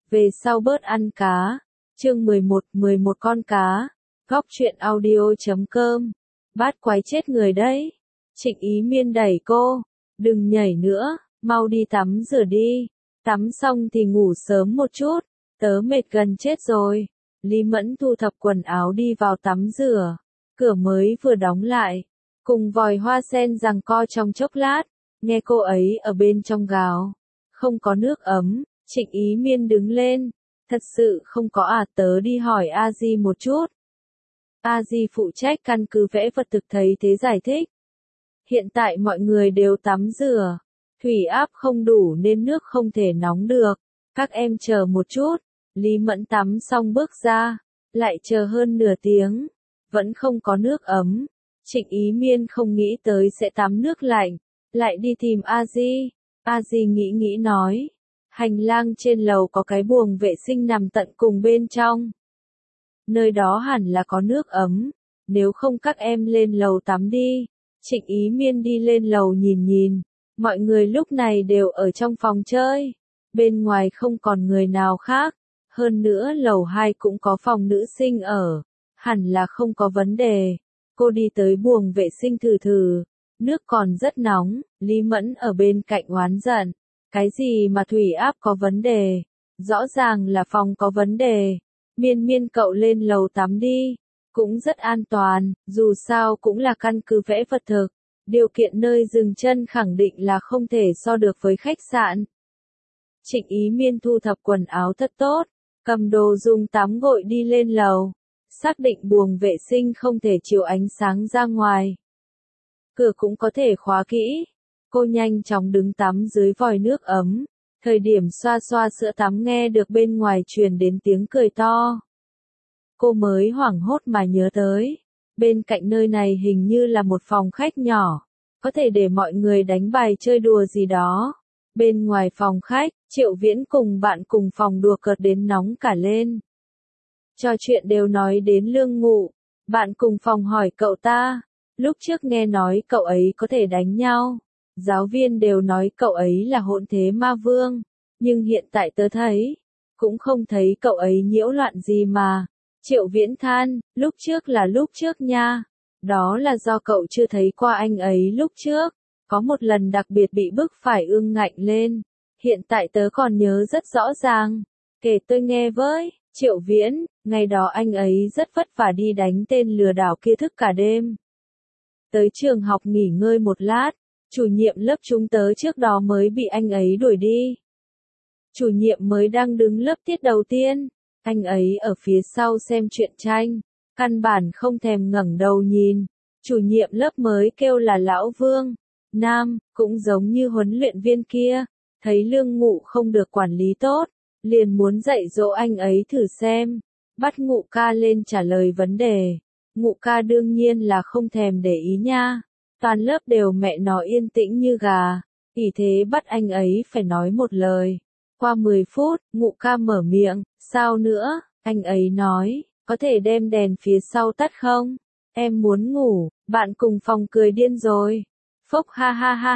về sau bớt ăn cá. Chương 11 con cá. Góc truyện audio.com. Bát quái chết người đấy. Trịnh Ý Miên đẩy cô. Đừng nhảy nữa, mau đi tắm rửa đi. Tắm xong thì ngủ sớm một chút, tớ mệt gần chết rồi. Lý Mẫn thu thập quần áo đi vào tắm rửa. Cửa mới vừa đóng lại. Cùng vòi hoa sen giằng co trong chốc lát. Nghe cô ấy ở bên trong gào. Không có nước ấm. Trịnh Ý Miên đứng lên. Thật sự không có à, tớ đi hỏi A Di một chút. A Di phụ trách căn cứ vẽ vật thực thấy thế giải thích. Hiện tại mọi người đều tắm rửa. Thủy áp không đủ nên nước không thể nóng được. Các em chờ một chút. Lý Mẫn tắm xong bước ra. Lại chờ hơn nửa tiếng. Vẫn không có nước ấm. Trịnh Ý Miên không nghĩ tới sẽ tắm nước lạnh. Lại đi tìm A Di. A Di nghĩ nói. Hành lang trên lầu có cái buồng vệ sinh nằm tận cùng bên trong. Nơi đó hẳn là có nước ấm. Nếu không các em lên lầu tắm đi. Trịnh Ý Miên đi lên lầu nhìn. Mọi người lúc này đều ở trong phòng chơi. Bên ngoài không còn người nào khác. Hơn nữa lầu 2 cũng có phòng nữ sinh ở. Hẳn là không có vấn đề. Cô đi tới buồng vệ sinh thử. Nước còn rất nóng. Lý Mẫn ở bên cạnh oán giận. Cái gì mà thủy áp có vấn đề? Rõ ràng là phòng có vấn đề. Miên cậu lên lầu tắm đi. Cũng rất an toàn, dù sao cũng là căn cứ vẽ vật thực. Điều kiện nơi dừng chân khẳng định là không thể so được với khách sạn. Trịnh Ý Miên thu thập quần áo thật tốt. Cầm đồ dùng tắm gội đi lên lầu. Xác định buồng vệ sinh không thể chiếu ánh sáng ra ngoài. Cửa cũng có thể khóa kỹ. Cô nhanh chóng đứng tắm dưới vòi nước ấm. Thời điểm xoa sữa tắm nghe được bên ngoài truyền đến tiếng cười to. Cô mới hoảng hốt mà nhớ tới. Bên cạnh nơi này hình như là một phòng khách nhỏ. Có thể để mọi người đánh bài chơi đùa gì đó. Bên ngoài phòng khách, Triệu Viễn cùng bạn cùng phòng đùa cợt đến nóng cả lên. Trò chuyện đều nói đến Lương Ngụ. Bạn cùng phòng hỏi cậu ta. Lúc trước nghe nói cậu ấy có thể đánh nhau. Giáo viên đều nói cậu ấy là hỗn thế ma vương. Nhưng hiện tại tớ thấy. Cũng không thấy cậu ấy nhiễu loạn gì mà. Triệu Viễn than, lúc trước là lúc trước nha. Đó là do cậu chưa thấy qua anh ấy lúc trước. Có một lần đặc biệt bị bức phải ương ngạnh lên. Hiện tại tớ còn nhớ rất rõ ràng. Kể tôi nghe với, Triệu Viễn, ngày đó anh ấy rất vất vả đi đánh tên lừa đảo kia thức cả đêm. Tới trường học nghỉ ngơi một lát, chủ nhiệm lớp chúng tớ trước đó mới bị anh ấy đuổi đi. Chủ nhiệm mới đang đứng lớp tiết đầu tiên. Anh ấy ở phía sau xem truyện tranh, căn bản không thèm ngẩng đầu nhìn. Chủ nhiệm lớp mới kêu là Lão Vương, nam, cũng giống như huấn luyện viên kia, thấy Lương Ngụ không được quản lý tốt, liền muốn dạy dỗ anh ấy thử xem, bắt Ngụ ca lên trả lời vấn đề. Ngụ ca đương nhiên là không thèm để ý nha, toàn lớp đều mẹ nó yên tĩnh như gà, ỷ thế bắt anh ấy phải nói một lời. Qua 10 phút, Ngụ ca mở miệng, sao nữa, anh ấy nói, có thể đem đèn phía sau tắt không? Em muốn ngủ, bạn cùng phòng cười điên rồi. Phốc ha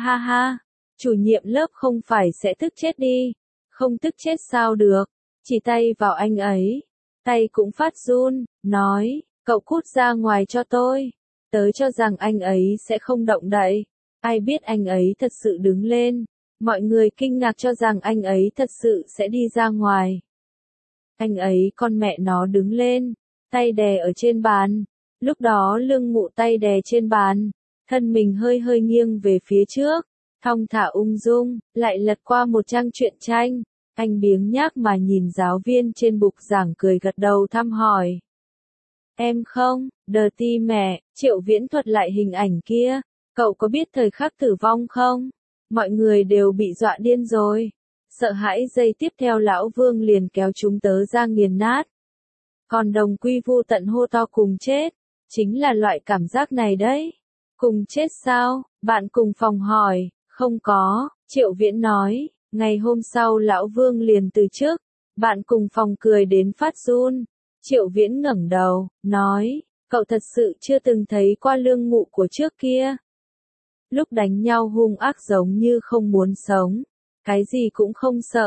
ha. Chủ nhiệm lớp không phải sẽ tức chết đi. Không tức chết sao được. Chỉ tay vào anh ấy. Tay cũng phát run, nói, cậu cút ra ngoài cho tôi. Tớ cho rằng anh ấy sẽ không động đậy. Ai biết anh ấy thật sự đứng lên. Mọi người kinh ngạc cho rằng anh ấy thật sự sẽ đi ra ngoài. Anh ấy con mẹ nó đứng lên, tay đè ở trên bàn. Lúc đó Lương Ngụ tay đè trên bàn, thân mình hơi nghiêng về phía trước, thong thả ung dung, lại lật qua một trang truyện tranh. Anh biếng nhác mà nhìn giáo viên trên bục giảng cười gật đầu thăm hỏi. Em không, đờ ti mẹ, Triệu Viễn thuật lại hình ảnh kia. Cậu có biết thời khắc tử vong không? Mọi người đều bị dọa điên rồi. Sợ hãi giây tiếp theo Lão Vương liền kéo chúng tớ ra nghiền nát. Còn Đồng Quy Vu Tận hô to cùng chết. Chính là loại cảm giác này đấy. Cùng chết sao? Bạn cùng phòng hỏi. Không có, Triệu Viễn nói. Ngày hôm sau Lão Vương liền từ chức. Bạn cùng phòng cười đến phát run. Triệu Viễn ngẩng đầu, nói. Cậu thật sự chưa từng thấy qua Lương Ngụ của trước kia. Lúc đánh nhau hung ác giống như không muốn sống. Cái gì cũng không sợ.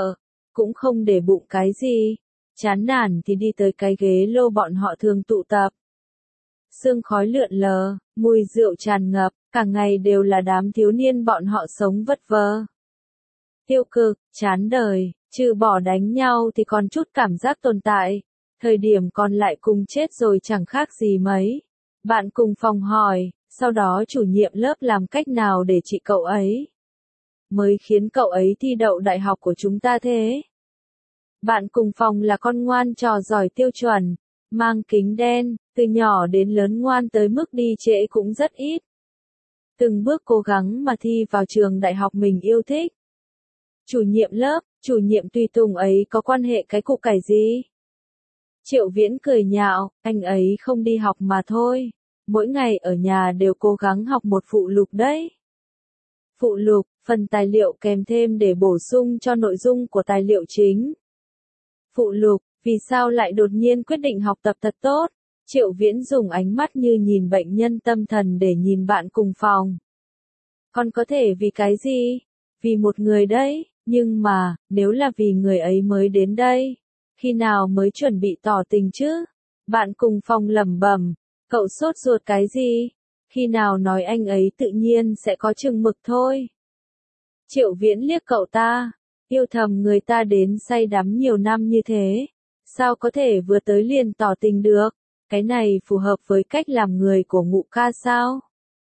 cũng không để bụng cái gì. Chán nản thì đi tới cái ghế lô bọn họ thường tụ tập. Sương khói lượn lờ, mùi rượu tràn ngập, cả ngày đều là đám thiếu niên bọn họ sống vất vơ. Tiêu cực, chán đời, trừ bỏ đánh nhau thì còn chút cảm giác tồn tại. Thời điểm còn lại cùng chết rồi chẳng khác gì mấy. Bạn cùng phòng hỏi, sau đó chủ nhiệm lớp làm cách nào để trị cậu ấy? Mới khiến cậu ấy thi đậu đại học của chúng ta thế. Bạn cùng phòng là con ngoan trò giỏi tiêu chuẩn, mang kính đen, từ nhỏ đến lớn ngoan tới mức đi trễ cũng rất ít. Từng bước cố gắng mà thi vào trường đại học mình yêu thích. Chủ nhiệm lớp, chủ nhiệm tùy tùng ấy có quan hệ cái cục cải gì? Triệu Viễn cười nhạo, anh ấy không đi học mà thôi. Mỗi ngày ở nhà đều cố gắng học một phụ lục đấy. Phụ lục, phần tài liệu kèm thêm để bổ sung cho nội dung của tài liệu chính. Phụ lục, vì sao lại đột nhiên quyết định học tập thật tốt? Triệu Viễn dùng ánh mắt như nhìn bệnh nhân tâm thần để nhìn bạn cùng phòng. Còn có thể vì cái gì? Vì một người đấy, nhưng mà, nếu là vì người ấy mới đến đây, khi nào mới chuẩn bị tỏ tình chứ? Bạn cùng phòng lẩm bẩm, cậu sốt ruột cái gì? Khi nào nói anh ấy tự nhiên sẽ có chừng mực thôi. Triệu Viễn liếc cậu ta, yêu thầm người ta đến say đắm nhiều năm như thế, sao có thể vừa tới liền tỏ tình được? Cái này phù hợp với cách làm người của Ngụ ca sao?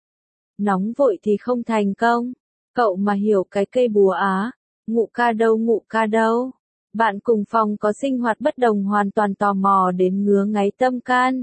Nóng vội thì không thành công. Cậu mà hiểu cái cây búa á, Ngụ ca đâu. Bạn cùng phòng có sinh hoạt bất đồng hoàn toàn tò mò đến ngứa ngáy tâm can.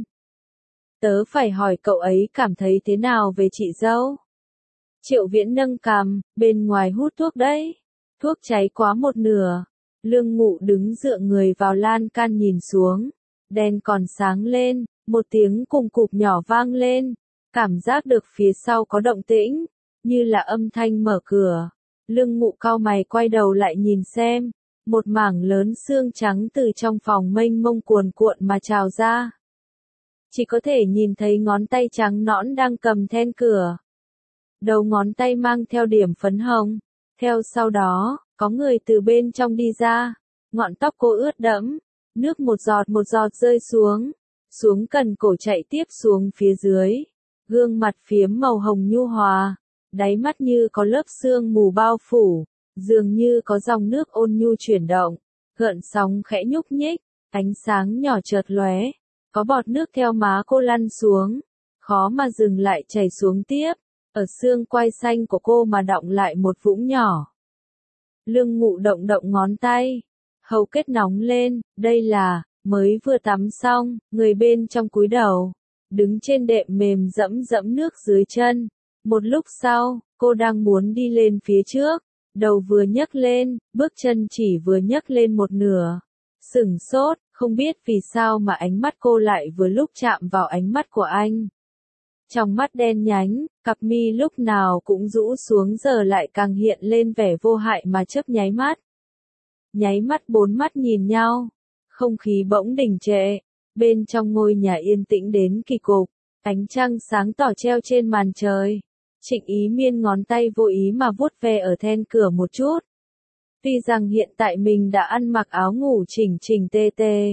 Tớ phải hỏi cậu ấy cảm thấy thế nào về chị dâu? Triệu Viễn nâng cằm, bên ngoài hút thuốc đấy. Thuốc cháy quá một nửa. Lương Ngụ đứng dựa người vào lan can nhìn xuống. Đèn còn sáng lên, một tiếng cùng cụp nhỏ vang lên. Cảm giác được phía sau có động tĩnh, như là âm thanh mở cửa. Lương Ngụ cau mày quay đầu lại nhìn xem. Một mảng lớn xương trắng từ trong phòng mênh mông cuồn cuộn mà trào ra. Chỉ có thể nhìn thấy ngón tay trắng nõn đang cầm then cửa. Đầu ngón tay mang theo điểm phấn hồng. Theo sau đó, có người từ bên trong đi ra. Ngọn tóc cô ướt đẫm. Nước một giọt rơi xuống. Xuống cần cổ chạy tiếp xuống phía dưới. Gương mặt phiếm màu hồng nhu hòa. Đáy mắt như có lớp sương mù bao phủ. Dường như có dòng nước ôn nhu chuyển động. Gợn sóng khẽ nhúc nhích. Ánh sáng nhỏ chợt lóe. Có bọt nước theo má cô lăn xuống. Khó mà dừng lại chảy xuống tiếp. Ở xương quai xanh của cô mà đọng lại một vũng nhỏ. Lương Ngụ động động ngón tay. Hầu kết nóng lên, đây là, mới vừa tắm xong, người bên trong cúi đầu. Đứng trên đệm mềm dẫm dẫm nước dưới chân. Một lúc sau, cô đang muốn đi lên phía trước. Đầu vừa nhấc lên, bước chân chỉ vừa nhấc lên một nửa. Sửng sốt, không biết vì sao mà ánh mắt cô lại vừa lúc chạm vào ánh mắt của anh. Trong mắt đen nhánh, cặp mi lúc nào cũng rũ xuống giờ lại càng hiện lên vẻ vô hại mà chớp nháy mắt. Nháy mắt bốn mắt nhìn nhau, không khí bỗng đình trệ, bên trong ngôi nhà yên tĩnh đến kỳ cục, ánh trăng sáng tỏ treo trên màn trời. Trịnh Ý Miên ngón tay vô ý mà vuốt ve ở then cửa một chút. Tuy rằng hiện tại mình đã ăn mặc áo ngủ chỉnh chỉnh tề tề.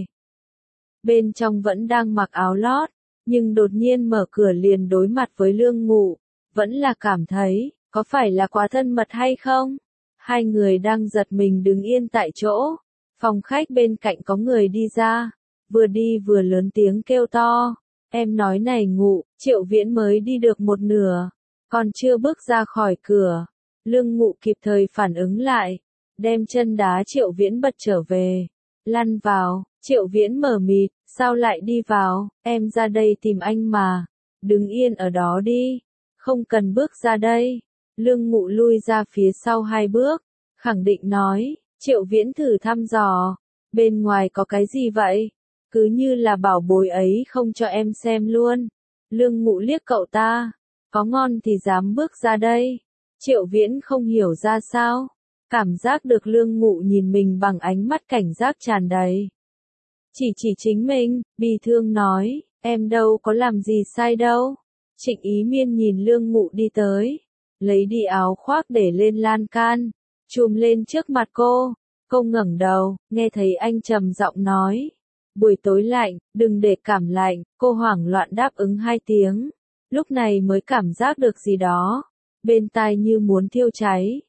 Bên trong vẫn đang mặc áo lót, nhưng đột nhiên mở cửa liền đối mặt với Lương Ngụ, vẫn là cảm thấy, có phải là quá thân mật hay không? Hai người đang giật mình đứng yên tại chỗ, phòng khách bên cạnh có người đi ra, vừa đi vừa lớn tiếng kêu to, em nói này Ngụ, Triệu Viễn mới đi được một nửa, còn chưa bước ra khỏi cửa, Lương Ngụ kịp thời phản ứng lại, đem chân đá Triệu Viễn bật trở về, lăn vào, Triệu Viễn mở mịt, sao lại đi vào, em ra đây tìm anh mà, đứng yên ở đó đi, không cần bước ra đây. Lương Ngụ lui ra phía sau 2 bước, khẳng định nói, Triệu Viễn thử thăm dò, bên ngoài có cái gì vậy? Cứ như là bảo bối ấy không cho em xem luôn. Lương Ngụ liếc cậu ta, có ngon thì dám bước ra đây. Triệu Viễn không hiểu ra sao, cảm giác được Lương Ngụ nhìn mình bằng ánh mắt cảnh giác tràn đầy. Chỉ chính mình, bi thương nói, em đâu có làm gì sai đâu. Trịnh Ý Miên nhìn Lương Ngụ đi tới, lấy đi áo khoác để lên lan can, chùm lên trước mặt cô, Cô ngẩng đầu, nghe thấy anh trầm giọng nói. Buổi tối lạnh, đừng để cảm lạnh, cô hoảng loạn đáp ứng 2 tiếng. Lúc này mới cảm giác được gì đó. Bên tai như muốn thiêu cháy.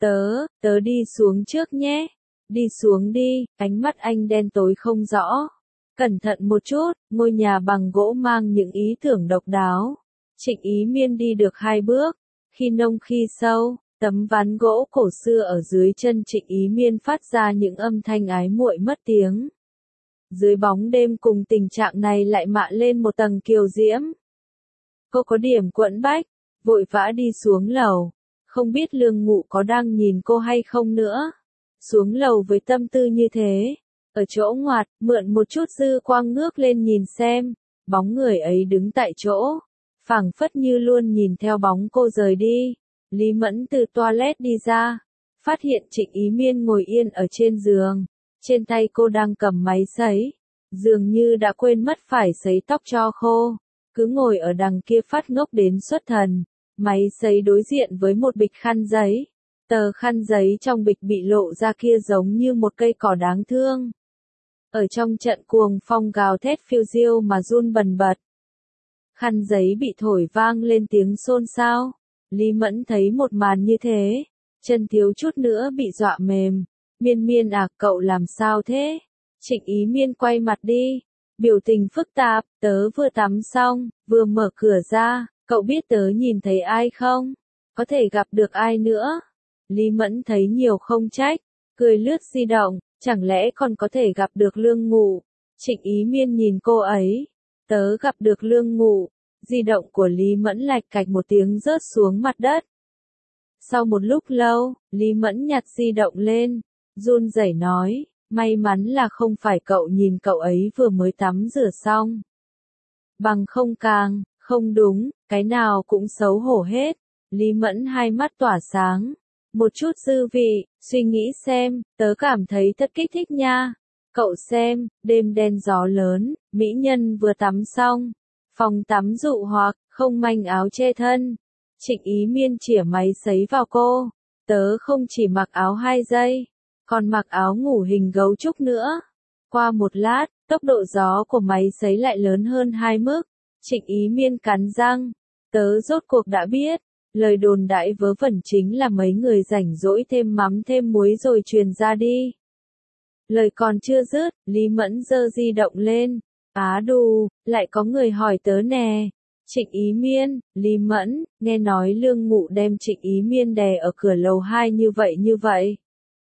Tớ đi xuống trước nhé. Đi xuống đi, ánh mắt anh đen tối không rõ. Cẩn thận một chút, ngôi nhà bằng gỗ mang những ý tưởng độc đáo. Trịnh Ý Miên đi được 2 bước. Khi nông khi sâu, tấm ván gỗ cổ xưa ở dưới chân Trịnh Ý Miên phát ra những âm thanh ái muội mất tiếng. Dưới bóng đêm cùng tình trạng này lại mạ lên một tầng kiều diễm. Cô có điểm quẫn bách, vội vã đi xuống lầu. Không biết Lương Ngụ có đang nhìn cô hay không nữa. Xuống lầu với tâm tư như thế. Ở chỗ ngoặt, mượn một chút dư quang ngước lên nhìn xem. Bóng người ấy đứng tại chỗ. Phảng phất như luôn nhìn theo bóng cô rời đi. Lý Mẫn từ toilet đi ra. Phát hiện Trịnh Ý Miên ngồi yên ở trên giường. Trên tay cô đang cầm máy sấy. Dường như đã quên mất phải sấy tóc cho khô. Cứ ngồi ở đằng kia phát ngốc đến xuất thần. Máy sấy đối diện với một bịch khăn giấy. Tờ khăn giấy trong bịch bị lộ ra kia giống như một cây cỏ đáng thương. Ở trong trận cuồng phong gào thét phiêu diêu mà run bần bật. Khăn giấy bị thổi vang lên tiếng xôn xao. Lý Mẫn thấy một màn như thế. Chân thiếu chút nữa bị dọa mềm. Miên Miên à, cậu làm sao thế? Trịnh Ý Miên quay mặt đi. Biểu tình phức tạp, tớ vừa tắm xong, vừa mở cửa ra. Cậu biết tớ nhìn thấy ai không? Có thể gặp được ai nữa? Lý Mẫn thấy nhiều không trách. Cười lướt di động, chẳng lẽ còn có thể gặp được Lương Ngụ? Trịnh Ý Miên nhìn cô ấy. Tớ gặp được Lương Ngụ. Di động của Lý Mẫn lạch cạch một tiếng rớt xuống mặt đất. Sau một lúc lâu, Lý Mẫn nhặt di động lên. Run rẩy nói, may mắn là không phải cậu nhìn cậu ấy vừa mới tắm rửa xong. Bằng không càng, không đúng, cái nào cũng xấu hổ hết. Lý Mẫn hai mắt tỏa sáng. Một chút dư vị, suy nghĩ xem, tớ cảm thấy thật kích thích nha. Cậu xem, đêm đen gió lớn, mỹ nhân vừa tắm xong. Phòng tắm dụ hoặc, không manh áo che thân. Trịnh Ý Miên chĩa máy sấy vào cô. Tớ không chỉ mặc áo 2 giây, còn mặc áo ngủ hình gấu trúc nữa. Qua một lát, tốc độ gió của máy sấy lại lớn hơn 2 mức. Trịnh Ý Miên cắn răng. Tớ rốt cuộc đã biết. Lời đồn đại vớ vẩn chính là mấy người rảnh rỗi thêm mắm thêm muối rồi truyền ra đi. Lời còn chưa dứt, Lý Mẫn giơ di động lên. Á đù, lại có người hỏi tớ nè. Trịnh Ý Miên, Lý Mẫn, nghe nói Lương Ngụ đem Trịnh Ý Miên đè ở cửa lầu 2 như vậy.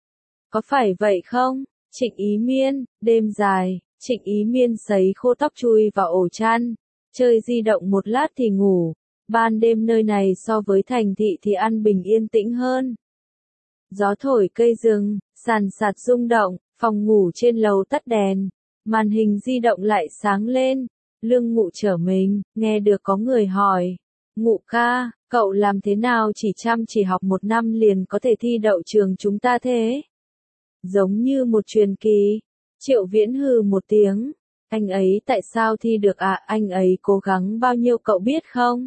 Có phải vậy không? Trịnh Ý Miên, đêm dài, Trịnh Ý Miên sấy khô tóc chui vào ổ chăn. Chơi di động một lát thì ngủ. Ban đêm nơi này so với thành thị thì an bình yên tĩnh hơn. Gió thổi cây rừng, sàn sạt rung động, phòng ngủ trên lầu tắt đèn. Màn hình di động lại sáng lên. Lương Ngụ trở mình, nghe được có người hỏi. Ngụ ca, cậu làm thế nào chăm chỉ học 1 năm liền có thể thi đậu trường chúng ta thế? Giống như một truyền kỳ. Triệu Viễn hừ một tiếng. Anh ấy tại sao thi được à? Anh ấy cố gắng bao nhiêu cậu biết không?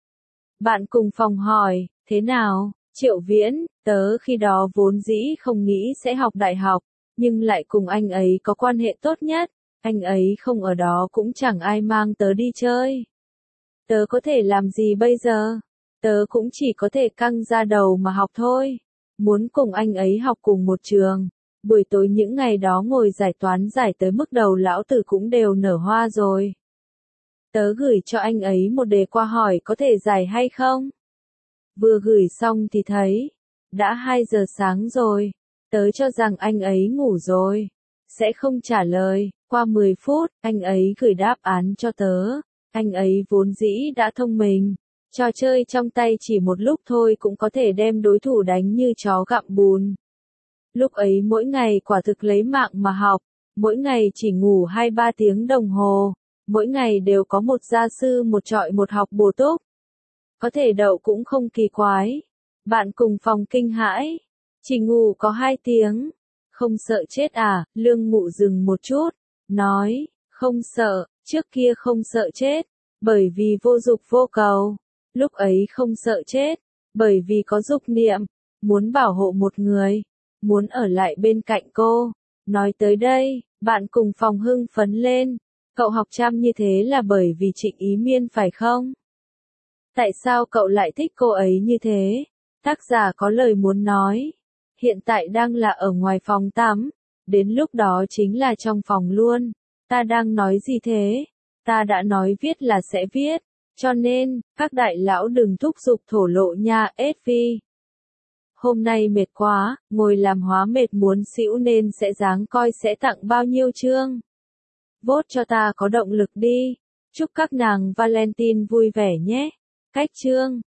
Bạn cùng phòng hỏi, thế nào? Triệu Viễn, tớ khi đó vốn dĩ không nghĩ sẽ học đại học, nhưng lại cùng anh ấy có quan hệ tốt nhất. Anh ấy không ở đó cũng chẳng ai mang tớ đi chơi. Tớ có thể làm gì bây giờ? Tớ cũng chỉ có thể căng ra đầu mà học thôi. Muốn cùng anh ấy học cùng một trường. Buổi tối những ngày đó ngồi giải toán giải tới mức đầu lão tử cũng đều nở hoa rồi. Tớ gửi cho anh ấy một đề qua hỏi có thể giải hay không? Vừa gửi xong thì thấy, đã 2 giờ sáng rồi. Tớ cho rằng anh ấy ngủ rồi. Sẽ không trả lời. Qua 10 phút, anh ấy gửi đáp án cho tớ. Anh ấy vốn dĩ đã thông minh. Trò chơi trong tay chỉ một lúc thôi cũng có thể đem đối thủ đánh như chó gặm bùn. Lúc ấy mỗi ngày quả thực lấy mạng mà học. Mỗi ngày chỉ ngủ 2-3 tiếng đồng hồ. Mỗi ngày đều có một gia sư một trọi một học bổ túc. Có thể đậu cũng không kỳ quái. Bạn cùng phòng kinh hãi. Chỉ ngủ có 2 tiếng. Không sợ chết à? Lương Ngụ dừng một chút. Nói, không sợ, trước kia không sợ chết. Bởi vì vô dục vô cầu. Lúc ấy không sợ chết. Bởi vì có dục niệm. Muốn bảo hộ một người. muốn ở lại bên cạnh cô. Nói tới đây, bạn cùng phòng hưng phấn lên. Cậu học chăm như thế là bởi vì Trịnh Ý Miên phải không? Tại sao cậu lại thích cô ấy như thế? Tác giả có lời muốn nói. Hiện tại đang là ở ngoài phòng tắm. Đến lúc đó chính là trong phòng luôn. Ta đang nói gì thế? Ta đã nói viết là sẽ viết. Cho nên, các đại lão đừng thúc giục thổ lộ nha, SV. Hôm nay mệt quá, ngồi làm hóa mệt muốn xỉu nên sẽ dáng coi sẽ tặng bao nhiêu chương. Vote cho ta có động lực đi. Chúc các nàng Valentine vui vẻ nhé. Cách chương